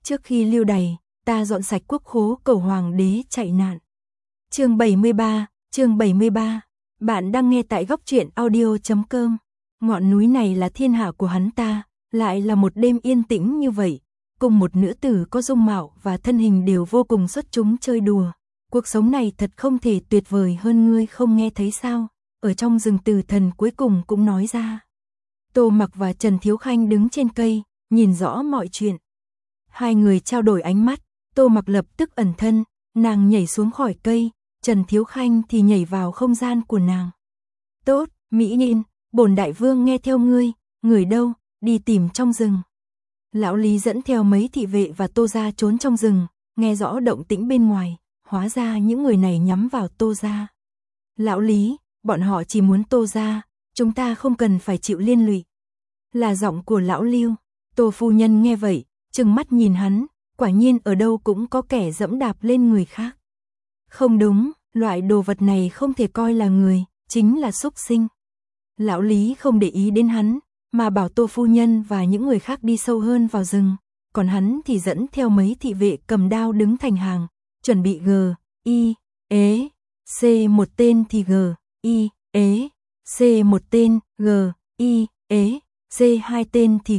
Trước khi lưu đày, ta dọn sạch quốc khố cầu hoàng đế chạy nạn. Chương 73. Bạn đang nghe tại góc truyện audio.com. Ngọn núi này là thiên hạ của hắn ta, lại là một đêm yên tĩnh như vậy, cùng một nữ tử có dung mạo và thân hình đều vô cùng xuất chúng chơi đùa. Cuộc sống này thật không thể tuyệt vời hơn, ngươi không nghe thấy sao? Ở trong rừng Tử Thần cuối cùng cũng nói ra. Tô Mặc và Trần Thiếu Khanh đứng trên cây, nhìn rõ mọi chuyện. Hai người trao đổi ánh mắt, Tô Mặc lập tức ẩn thân, nàng nhảy xuống khỏi cây, Trần Thiếu Khanh thì nhảy vào không gian của nàng. Tốt, mỹ nhân, bổn đại vương nghe theo ngươi, người đâu, đi tìm trong rừng. Lão Lý dẫn theo mấy thị vệ và Tô gia trốn trong rừng, nghe rõ động tĩnh bên ngoài, hóa ra những người này nhắm vào Tô gia. Lão Lý, bọn họ chỉ muốn Tô gia, chúng ta không cần phải chịu liên lụy. Là giọng của lão Lưu. Tô phu nhân nghe vậy, trừng mắt nhìn hắn, quả nhiên ở đâu cũng có kẻ dẫm đạp lên người khác. Không đúng, loại đồ vật này không thể coi là người, chính là súc sinh. Lão Lý không để ý đến hắn, mà bảo Tô phu nhân và những người khác đi sâu hơn vào rừng, còn hắn thì dẫn theo mấy thị vệ cầm đao đứng thành hàng, chuẩn bị C một tên thì C một tên, C hai tên thì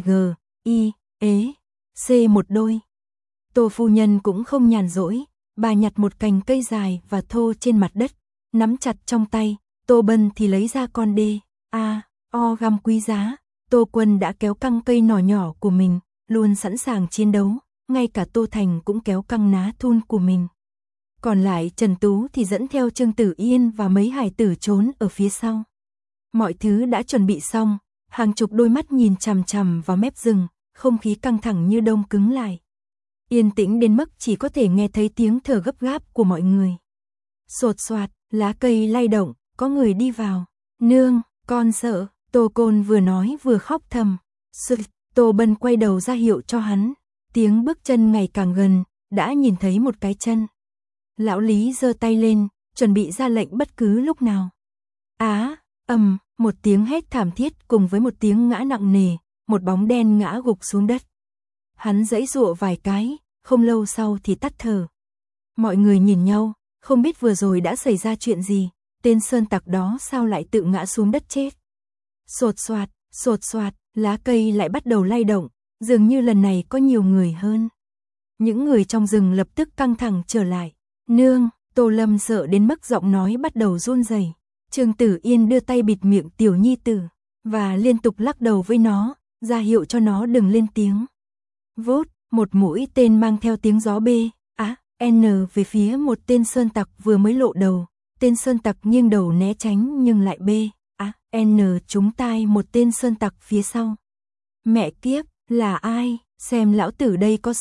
C một đôi. Tô phu nhân cũng không nhàn rỗi, bà nhặt một cành cây dài và thô trên mặt đất, nắm chặt trong tay, Tô Bân thì lấy ra con găm quý giá. Tô Quân đã kéo căng cây nỏ nhỏ của mình, luôn sẵn sàng chiến đấu, ngay cả Tô Thành cũng kéo căng ná thun của mình. Còn lại Trần Tú thì dẫn theo Trương Tử Yên và mấy hài tử trốn ở phía sau. Mọi thứ đã chuẩn bị xong, hàng chục đôi mắt nhìn chằm chằm vào mép rừng, không khí căng thẳng như đông cứng lại. Yên tĩnh đến mức chỉ có thể nghe thấy tiếng thở gấp gáp của mọi người. Sột soạt, lá cây lay động, có người đi vào. Nương, con sợ. Tô Côn vừa nói vừa khóc thầm. Tô Bân quay đầu ra hiệu cho hắn. Tiếng bước chân ngày càng gần, đã nhìn thấy một cái chân. Lão Lý giơ tay lên, chuẩn bị ra lệnh bất cứ lúc nào. Một tiếng hét thảm thiết cùng với một tiếng ngã nặng nề, một bóng đen ngã gục xuống đất. Hắn giãy giụa vài cái, không lâu sau thì tắt thở. Mọi người nhìn nhau, không biết vừa rồi đã xảy ra chuyện gì, tên sơn tặc đó sao lại tự ngã xuống đất chết. Sột soạt, lá cây lại bắt đầu lay động, dường như lần này có nhiều người hơn. Những người trong rừng lập tức căng thẳng trở lại. Nương, Tô Lâm sợ đến mức giọng nói bắt đầu run rẩy. Trương Tử Yên đưa tay bịt miệng tiểu nhi tử, và liên tục lắc đầu với nó, ra hiệu cho nó đừng lên tiếng. Vút, một mũi tên mang theo tiếng gió N về phía một tên sơn tặc vừa mới lộ đầu. Tên sơn tặc nghiêng đầu né tránh nhưng lại N trúng tai một tên sơn tặc phía sau. Mẹ kiếp, là ai? Xem lão tử đây có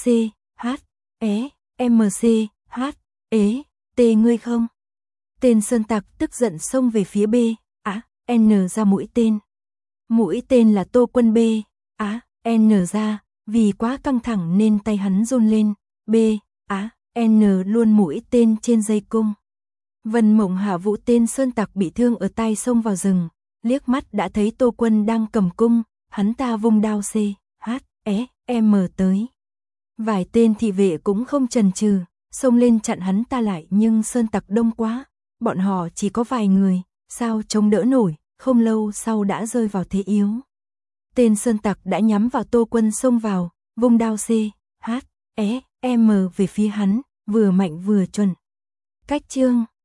T ngươi không? Tên sơn tặc tức giận xông về phía N ra mũi tên. Mũi tên là Tô Quân N ra, vì quá căng thẳng nên tay hắn run lên. N luôn mũi tên trên dây cung. Vân Mộng Hạ Vũ tên sơn tặc bị thương ở tay xông vào rừng, liếc mắt đã thấy Tô Quân đang cầm cung, hắn ta vung đao tới. Vài tên thị vệ cũng không chần chừ, xông lên chặn hắn ta lại, nhưng sơn tặc đông quá, bọn họ chỉ có vài người, sao chống đỡ nổi, không lâu sau đã rơi vào thế yếu. Tên sơn tặc đã nhắm vào Tô Quân xông vào, vung đao về phía hắn, vừa mạnh vừa chuẩn. Cách chương